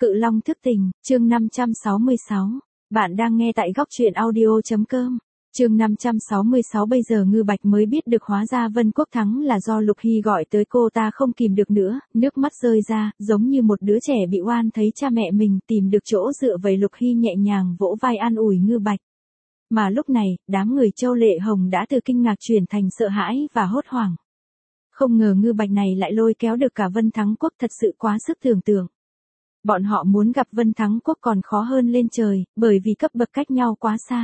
Cự Long thức tình, chương 566. Bạn đang nghe tại góc truyện audio.com. Chương 566. Bây giờ Ngư Bạch mới biết được hóa ra Vân Quốc thắng là do Lục Hy gọi tới, cô ta không kìm được nữa, nước mắt rơi ra, giống như một đứa trẻ bị oan thấy cha mẹ mình tìm được chỗ dựa vậy. Lục Hy nhẹ nhàng vỗ vai an ủi Ngư Bạch. Mà lúc này, đám người Châu Lệ Hồng đã từ kinh ngạc chuyển thành sợ hãi và hốt hoảng. Không ngờ Ngư Bạch này lại lôi kéo được cả Vân Thắng Quốc, thật sự quá sức tưởng tượng. Bọn họ muốn gặp Vân Thắng Quốc còn khó hơn lên trời, bởi vì cấp bậc cách nhau quá xa.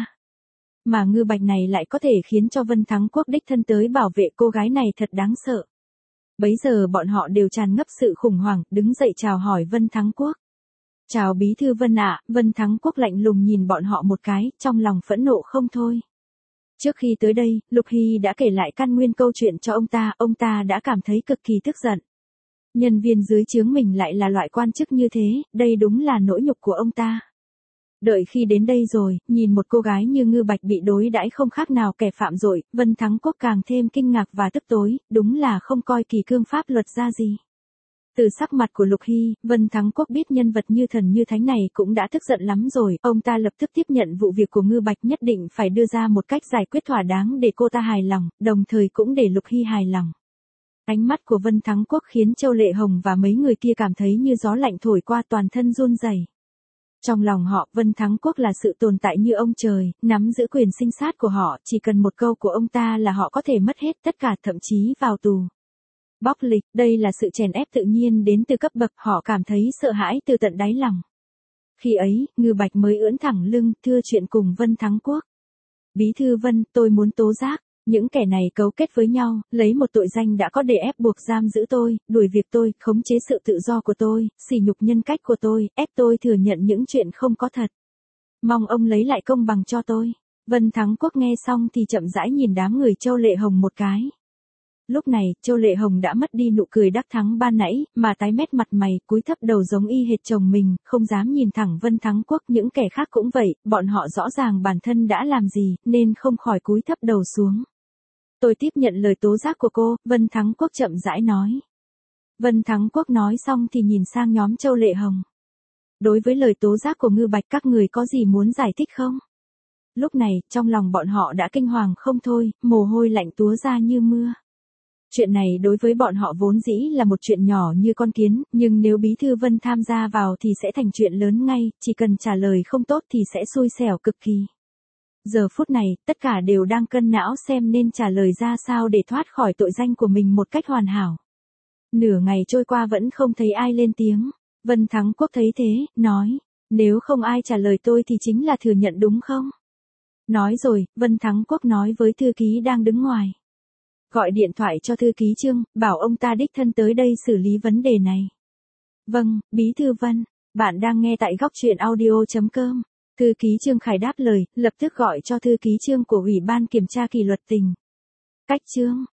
Mà Ngư Bạch này lại có thể khiến cho Vân Thắng Quốc đích thân tới bảo vệ cô gái này, thật đáng sợ. Bấy giờ bọn họ đều tràn ngập sự khủng hoảng, đứng dậy chào hỏi Vân Thắng Quốc. Chào bí thư Vân ạ. Vân Thắng Quốc lạnh lùng nhìn bọn họ một cái, trong lòng phẫn nộ không thôi. Trước khi tới đây, Lục Hy đã kể lại căn nguyên câu chuyện cho ông ta đã cảm thấy cực kỳ tức giận. Nhân viên dưới trướng mình lại là loại quan chức như thế, đây đúng là nỗi nhục của ông ta. Đợi khi đến đây rồi, nhìn một cô gái như Ngư Bạch bị đối đãi không khác nào kẻ phạm tội, Vân Thắng Quốc càng thêm kinh ngạc và tức tối, đúng là không coi kỳ cương pháp luật ra gì. Từ sắc mặt của Lục Hy, Vân Thắng Quốc biết nhân vật như thần như thánh này cũng đã tức giận lắm rồi, ông ta lập tức tiếp nhận vụ việc của Ngư Bạch, nhất định phải đưa ra một cách giải quyết thỏa đáng để cô ta hài lòng, đồng thời cũng để Lục Hy hài lòng. Ánh mắt của Vân Thắng Quốc khiến Châu Lệ Hồng và mấy người kia cảm thấy như gió lạnh thổi qua, toàn thân run rẩy. Trong lòng họ, Vân Thắng Quốc là sự tồn tại như ông trời, nắm giữ quyền sinh sát của họ, chỉ cần một câu của ông ta là họ có thể mất hết tất cả, thậm chí vào tù. Bóc lịch, đây là sự chèn ép tự nhiên đến từ cấp bậc, họ cảm thấy sợ hãi từ tận đáy lòng. Khi ấy, Ngư Bạch mới ưỡn thẳng lưng, thưa chuyện cùng Vân Thắng Quốc. Bí thư Vân, tôi muốn tố giác. Những kẻ này cấu kết với nhau, lấy một tội danh đã có để ép buộc giam giữ tôi, đuổi việc tôi, khống chế sự tự do của tôi, sỉ nhục nhân cách của tôi, ép tôi thừa nhận những chuyện không có thật. Mong ông lấy lại công bằng cho tôi. Vân Thắng Quốc nghe xong thì chậm rãi nhìn đám người Châu Lệ Hồng một cái. Lúc này, Châu Lệ Hồng đã mất đi nụ cười đắc thắng ban nãy, mà tái mét mặt mày, cúi thấp đầu giống y hệt chồng mình, không dám nhìn thẳng Vân Thắng Quốc. Những kẻ khác cũng vậy, bọn họ rõ ràng bản thân đã làm gì, nên không khỏi cúi thấp đầu xuống. Tôi tiếp nhận lời tố giác của cô, Vân Thắng Quốc chậm rãi nói. Vân Thắng Quốc nói xong thì nhìn sang nhóm Châu Lệ Hồng. Đối với lời tố giác của Ngư Bạch, các người có gì muốn giải thích không? Lúc này, trong lòng bọn họ đã kinh hoàng không thôi, mồ hôi lạnh túa ra như mưa. Chuyện này đối với bọn họ vốn dĩ là một chuyện nhỏ như con kiến, nhưng nếu bí thư Vân tham gia vào thì sẽ thành chuyện lớn ngay, chỉ cần trả lời không tốt thì sẽ xui xẻo cực kỳ. Giờ phút này, tất cả đều đang cân não xem nên trả lời ra sao để thoát khỏi tội danh của mình một cách hoàn hảo. Nửa ngày trôi qua vẫn không thấy ai lên tiếng. Vân Thắng Quốc thấy thế, nói, nếu không ai trả lời tôi thì chính là thừa nhận đúng không? Nói rồi, Vân Thắng Quốc nói với thư ký đang đứng ngoài. Gọi điện thoại cho thư ký Trương, bảo ông ta đích thân tới đây xử lý vấn đề này. Vâng, bí thư Vân, bạn đang nghe tại góc truyện audio.com. Thư ký Trương Khải đáp lời, lập tức gọi cho thư ký Trương của Ủy ban Kiểm tra Kỷ luật tỉnh. Cách Trương,